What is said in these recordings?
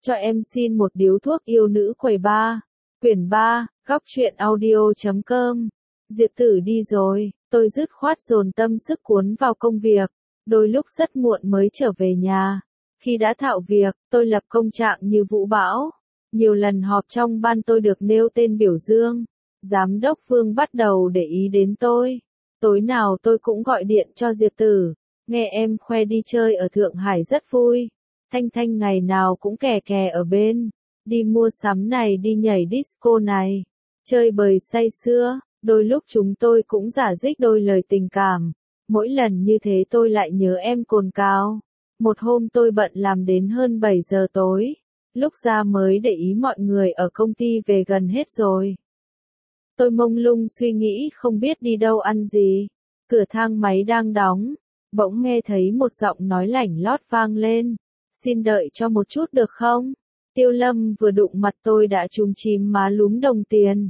Cho em xin một điếu thuốc yêu nữ quầy ba. Quyển 3, góc truyện audio.com. Diệp Tử đi rồi, tôi dứt khoát dồn tâm sức cuốn vào công việc. Đôi lúc rất muộn mới trở về nhà. Khi đã thạo việc, tôi lập công trạng như vũ bão. Nhiều lần họp trong ban tôi được nêu tên biểu dương. Giám đốc Vương bắt đầu để ý đến tôi. Tối nào tôi cũng gọi điện cho Diệp Tử. Nghe em khoe đi chơi ở Thượng Hải rất vui. Thanh Thanh ngày nào cũng kè kè ở bên. Đi mua sắm này đi nhảy disco này. Chơi bời say sưa. Đôi lúc chúng tôi cũng rả rích đôi lời tình cảm. Mỗi lần như thế tôi lại nhớ em cồn cào. Một hôm tôi bận làm đến hơn 7 giờ tối. Lúc ra mới để ý mọi người ở công ty về gần hết rồi. Tôi mông lung suy nghĩ không biết đi đâu ăn gì. Cửa thang máy đang đóng. Bỗng nghe thấy một giọng nói lảnh lót vang lên. Xin đợi cho một chút được không? Tiêu Lâm vừa đụng mặt tôi đã trúng chím má lúm đồng tiền.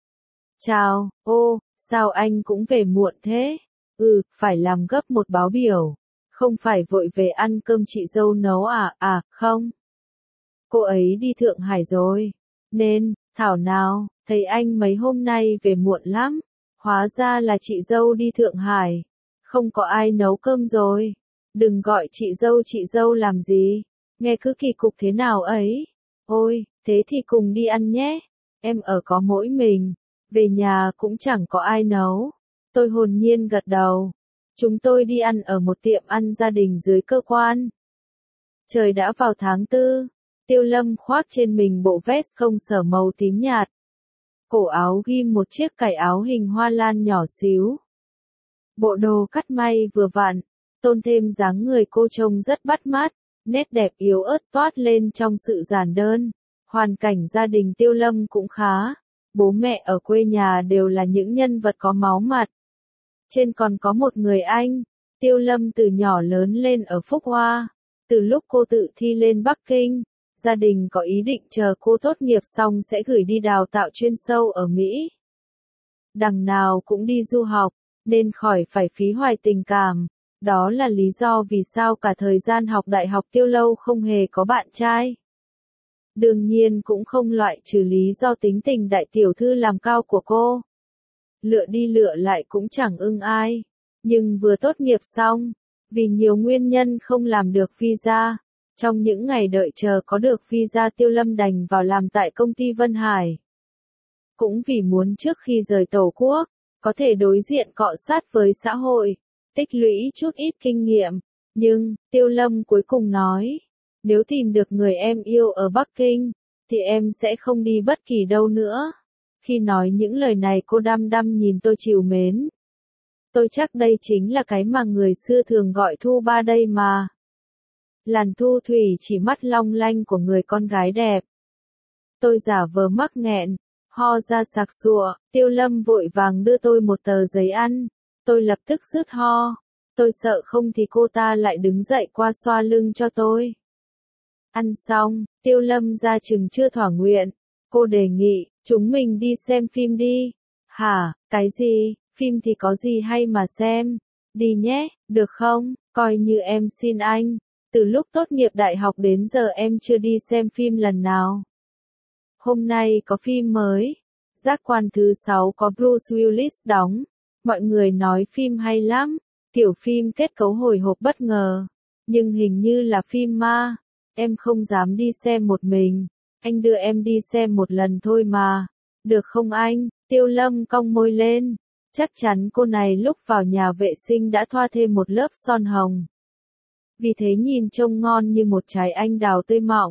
Chào, ô, sao anh cũng về muộn thế? Phải làm gấp một báo biểu. Không phải vội về ăn cơm chị dâu nấu à, không. Cô ấy đi Thượng Hải rồi. Nên, thảo nào, thấy anh mấy hôm nay về muộn lắm. Hóa ra là chị dâu đi Thượng Hải. Không có ai nấu cơm rồi. Đừng gọi chị dâu làm gì. Nghe cứ kỳ cục thế nào ấy. Ôi, thế thì cùng đi ăn nhé. Em ở có mỗi mình. Về nhà cũng chẳng có ai nấu. Tôi hồn nhiên gật đầu. Chúng tôi đi ăn ở một tiệm ăn gia đình dưới cơ quan. Trời đã vào tháng 4. Tiêu Lâm khoác trên mình bộ vest không sở màu tím nhạt. Cổ áo ghim một chiếc cài áo hình hoa lan nhỏ xíu. Bộ đồ cắt may vừa vặn, tôn thêm dáng người cô trông rất bắt mắt, nét đẹp yếu ớt toát lên trong sự giản đơn. Hoàn cảnh gia đình Tiêu Lâm cũng khá. Bố mẹ ở quê nhà đều là những nhân vật có máu mặt. Trên còn có một người anh. Tiêu Lâm từ nhỏ lớn lên ở Phúc Hoa. Từ lúc cô tự thi lên Bắc Kinh, gia đình có ý định chờ cô tốt nghiệp xong sẽ gửi đi đào tạo chuyên sâu ở Mỹ. Đằng nào cũng đi du học, nên khỏi phải phí hoài tình cảm. Đó là lý do vì sao cả thời gian học đại học Tiêu Lâu không hề có bạn trai. Đương nhiên cũng không loại trừ lý do tính tình đại tiểu thư làm cao của cô. Lựa đi lựa lại cũng chẳng ưng ai. Nhưng vừa tốt nghiệp xong, vì nhiều nguyên nhân không làm được visa. Trong những ngày đợi chờ có được visa Tiêu Lâm đành vào làm tại công ty Vân Hải. Cũng vì muốn trước khi rời Tổ quốc, có thể đối diện cọ sát với xã hội, tích lũy chút ít kinh nghiệm. Nhưng, Tiêu Lâm cuối cùng nói, nếu tìm được người em yêu ở Bắc Kinh, thì em sẽ không đi bất kỳ đâu nữa. Khi nói những lời này cô đăm đăm nhìn tôi trìu mến. Tôi chắc đây chính là cái mà người xưa thường gọi thu ba đây mà. Làn thu thủy chỉ mắt long lanh của người con gái đẹp. Tôi giả vờ mắc nghẹn, ho ra sặc sụa, Tiêu Lâm vội vàng đưa tôi một tờ giấy ăn. Tôi lập tức rứt ho. Tôi sợ không thì cô ta lại đứng dậy qua xoa lưng cho tôi. Ăn xong, Tiêu Lâm ra chừng chưa thỏa nguyện. Cô đề nghị, chúng mình đi xem phim đi. Hả, cái gì, phim thì có gì hay mà xem. Đi nhé, được không, coi như em xin anh. Từ lúc tốt nghiệp đại học đến giờ em chưa đi xem phim lần nào. Hôm nay có phim mới. Giác quan thứ 6 có Bruce Willis đóng. Mọi người nói phim hay lắm. Kiểu phim kết cấu hồi hộp bất ngờ. Nhưng hình như là phim ma. Em không dám đi xem một mình. Anh đưa em đi xem một lần thôi mà. Được không anh? Tiêu Lâm cong môi lên. Chắc chắn cô này lúc vào nhà vệ sinh đã thoa thêm một lớp son hồng. Vì thế nhìn trông ngon như một trái anh đào tươi mọng.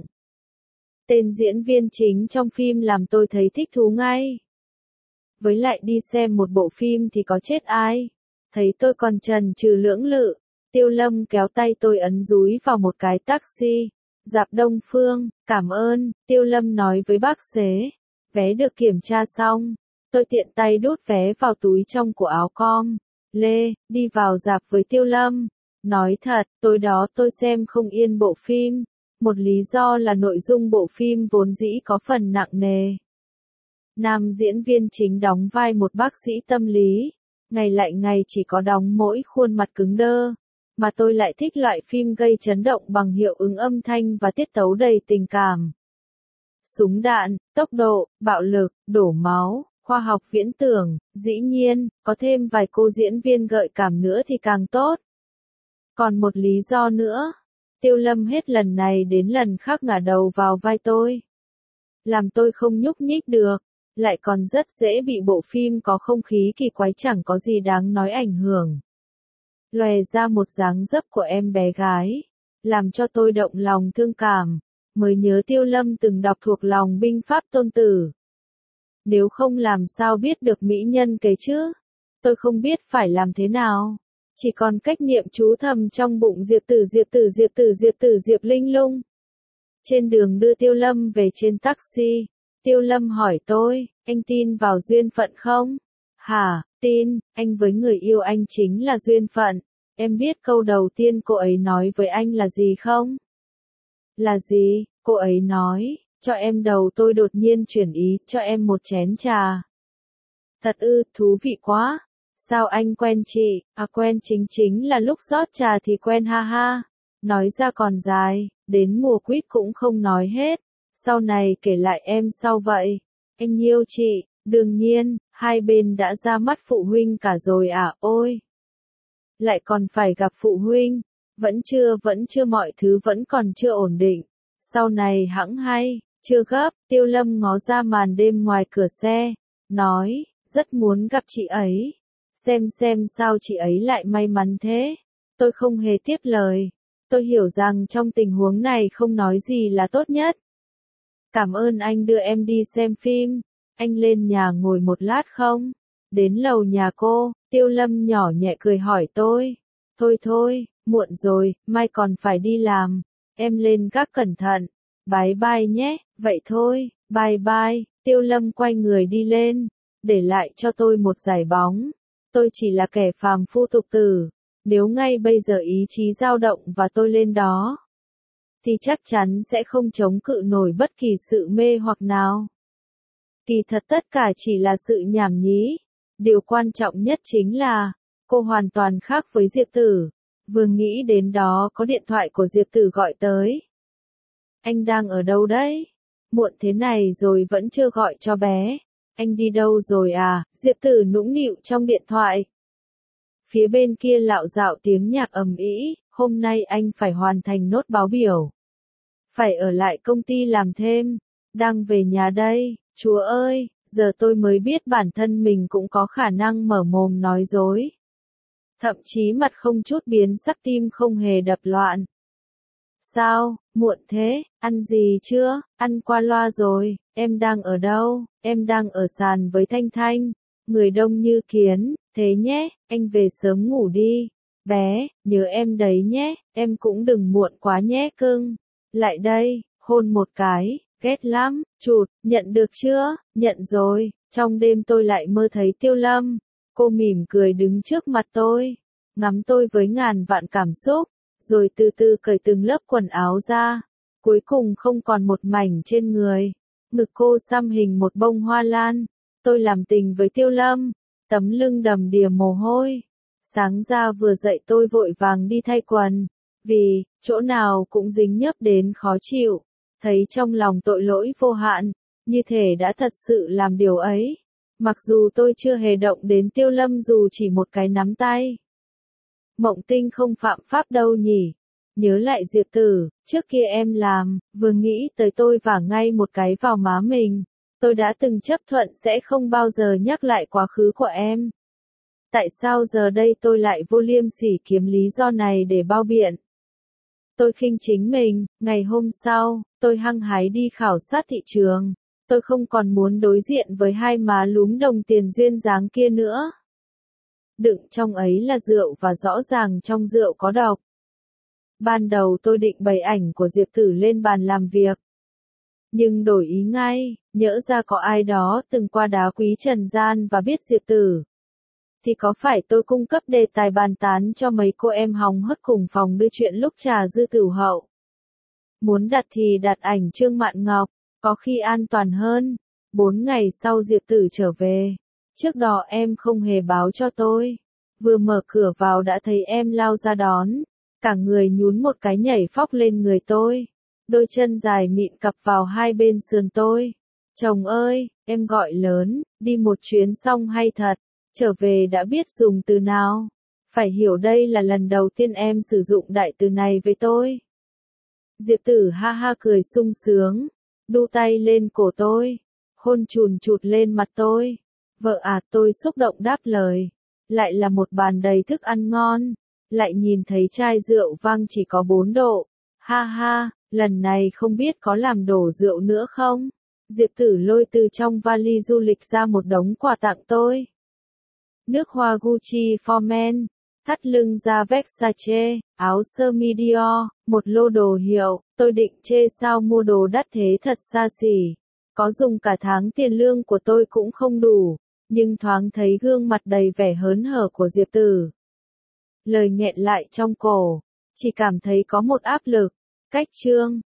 Tên diễn viên chính trong phim làm tôi thấy thích thú ngay. Với lại đi xem một bộ phim thì có chết ai. Thấy tôi còn chần chừ lưỡng lự. Tiêu Lâm kéo tay tôi ấn dúi vào một cái taxi. Dạp Đông Phương, cảm ơn, Tiêu Lâm nói với bác xế. Vé được kiểm tra xong. Tôi tiện tay đút vé vào túi trong của áo com. Lê, đi vào dạp với Tiêu Lâm. Nói thật, tối đó tôi xem không yên bộ phim. Một lý do là nội dung bộ phim vốn dĩ có phần nặng nề. Nam diễn viên chính đóng vai một bác sĩ tâm lý. Ngày lại ngày chỉ có đóng mỗi khuôn mặt cứng đơ. mà tôi lại thích loại phim gây chấn động bằng hiệu ứng âm thanh và tiết tấu đầy tình cảm. Súng đạn, tốc độ, bạo lực, đổ máu, khoa học viễn tưởng, dĩ nhiên, có thêm vài cô diễn viên gợi cảm nữa thì càng tốt. Còn một lý do nữa, Tiêu Lâm hết lần này đến lần khác ngả đầu vào vai tôi. Làm tôi không nhúc nhích được, lại còn rất dễ bị bộ phim có không khí kỳ quái chẳng có gì đáng nói ảnh hưởng. Lòe ra một dáng dấp của em bé gái, làm cho tôi động lòng thương cảm, mới nhớ Tiêu Lâm từng đọc thuộc lòng binh pháp Tôn Tử. Nếu không làm sao biết được mỹ nhân kế chứ? Tôi không biết phải làm thế nào. Chỉ còn cách niệm chú thầm trong bụng Diệp Tử Diệp Tử Diệp Tử Diệp Tử Diệp Linh Lung. Trên đường đưa Tiêu Lâm về trên taxi, Tiêu Lâm hỏi tôi, anh tin vào duyên phận không? Hả, tin, anh với người yêu anh chính là duyên phận. Em biết câu đầu tiên cô ấy nói với anh là gì không? Là gì? Cô ấy nói, cho em đầu tôi đột nhiên chuyển ý, cho em một chén trà. Thật ư, thú vị quá. Sao anh quen chị? À quen chính là lúc rót trà thì quen ha ha. Nói ra còn dài, đến mùa quýt cũng không nói hết. Sau này kể lại em sau vậy. Anh yêu chị, đương nhiên, hai bên đã ra mắt phụ huynh cả rồi à, ôi. Lại còn phải gặp phụ huynh. Vẫn chưa mọi thứ vẫn còn chưa ổn định. Sau này hẵng hay, chưa gấp, Tiêu Lâm ngó ra màn đêm ngoài cửa xe. Nói, rất muốn gặp chị ấy. Xem sao chị ấy lại may mắn thế. Tôi không hề tiếp lời. Tôi hiểu rằng trong tình huống này không nói gì là tốt nhất. Cảm ơn anh đưa em đi xem phim. Anh lên nhà ngồi một lát không? Đến lầu nhà cô, Tiêu Lâm nhỏ nhẹ cười hỏi tôi. Thôi, muộn rồi, mai còn phải đi làm. Em lên gác cẩn thận. Bye bye nhé, vậy thôi, bye bye. Tiêu Lâm quay người đi lên, để lại cho tôi một dải bóng. Tôi chỉ là kẻ phàm phu tục tử. Nếu ngay bây giờ ý chí dao động và tôi lên đó, thì chắc chắn sẽ không chống cự nổi bất kỳ sự mê hoặc nào. Kỳ thật tất cả chỉ là sự nhảm nhí. Điều quan trọng nhất chính là, cô hoàn toàn khác với Diệp Tử. Vừa nghĩ đến đó có điện thoại của Diệp Tử gọi tới. Anh đang ở đâu đấy? Muộn thế này rồi vẫn chưa gọi cho bé. Anh đi đâu rồi à? Diệp Tử nũng nịu trong điện thoại. Phía bên kia lạo dạo tiếng nhạc ầm ĩ, hôm nay anh phải hoàn thành nốt báo biểu. Phải ở lại công ty làm thêm. Đang về nhà đây, chúa ơi, giờ tôi mới biết bản thân mình cũng có khả năng mở mồm nói dối. Thậm chí mặt không chút biến sắc, tim không hề đập loạn. Sao, muộn thế, ăn gì chưa? Ăn qua loa rồi, em đang ở đâu? Em đang ở sàn với Thanh Thanh. Người đông như kiến, thế nhé, anh về sớm ngủ đi. Bé, nhớ em đấy nhé, em cũng đừng muộn quá nhé cưng. Lại đây, hôn một cái, ghét lắm, chụt, nhận được chưa? Nhận rồi, trong đêm tôi lại mơ thấy Tiêu Lâm. Cô mỉm cười đứng trước mặt tôi, ngắm tôi với ngàn vạn cảm xúc, rồi từ từ cởi từng lớp quần áo ra. Cuối cùng không còn một mảnh trên người. Ngực cô xăm hình một bông hoa lan. Tôi làm tình với Tiêu Lâm, tấm lưng đầm đìa mồ hôi. Sáng ra vừa dậy tôi vội vàng đi thay quần, vì chỗ nào cũng dính nhớp đến khó chịu. Thấy trong lòng tội lỗi vô hạn, như thể đã thật sự làm điều ấy. Mặc dù tôi chưa hề động đến Tiêu Lâm dù chỉ một cái nắm tay. Mộng Tinh không phạm pháp đâu nhỉ. Nhớ lại Diệp Tử, trước kia em làm, vừa nghĩ tới tôi vả ngay một cái vào má mình. Tôi đã từng chấp thuận sẽ không bao giờ nhắc lại quá khứ của em. Tại sao giờ đây tôi lại vô liêm sỉ kiếm lý do này để bao biện? Tôi khinh chính mình. Ngày hôm sau, tôi hăng hái đi khảo sát thị trường. Tôi không còn muốn đối diện với hai má lúm đồng tiền duyên dáng kia nữa. Đựng trong ấy là rượu và rõ ràng trong rượu có độc. Ban đầu tôi định bày ảnh của Diệp Tử lên bàn làm việc. Nhưng đổi ý ngay, nhỡ ra có ai đó từng qua đá quý trần gian và biết Diệp Tử. Thì có phải tôi cung cấp đề tài bàn tán cho mấy cô em hóng hớt cùng phòng đưa chuyện lúc trà dư tửu hậu. Muốn đặt thì đặt ảnh Trương Mạn Ngọc, có khi an toàn hơn. 4 ngày sau Diệp Tử trở về. Trước đó em không hề báo cho tôi. Vừa mở cửa vào đã thấy em lao ra đón, cả người nhún một cái nhảy phóc lên người tôi. Đôi chân dài mịn cặp vào hai bên sườn tôi. Chồng ơi, em gọi lớn, đi một chuyến xong hay thật, trở về đã biết dùng từ nào. Phải hiểu đây là lần đầu tiên em sử dụng đại từ này với tôi. Diệp Tử ha ha cười sung sướng, đu tay lên cổ tôi, hôn chùn chụt lên mặt tôi. Vợ à, tôi xúc động đáp lời. Lại là một bàn đầy thức ăn ngon, lại nhìn thấy chai rượu vang chỉ có 4 độ. Ha ha, lần này không biết có làm đổ rượu nữa không? Diệp Tử lôi từ trong vali du lịch ra một đống quà tặng tôi. Nước hoa Gucci for Men, thắt lưng da Versace, áo sơ mi Dior, một lô đồ hiệu. Tôi định chê sao mua đồ đắt thế thật xa xỉ. Có dùng cả tháng tiền lương của tôi cũng không đủ. Nhưng thoáng thấy gương mặt đầy vẻ hớn hở của Diệp Tử. Lời nghẹn lại trong cổ, chỉ cảm thấy có một áp lực. Cách chương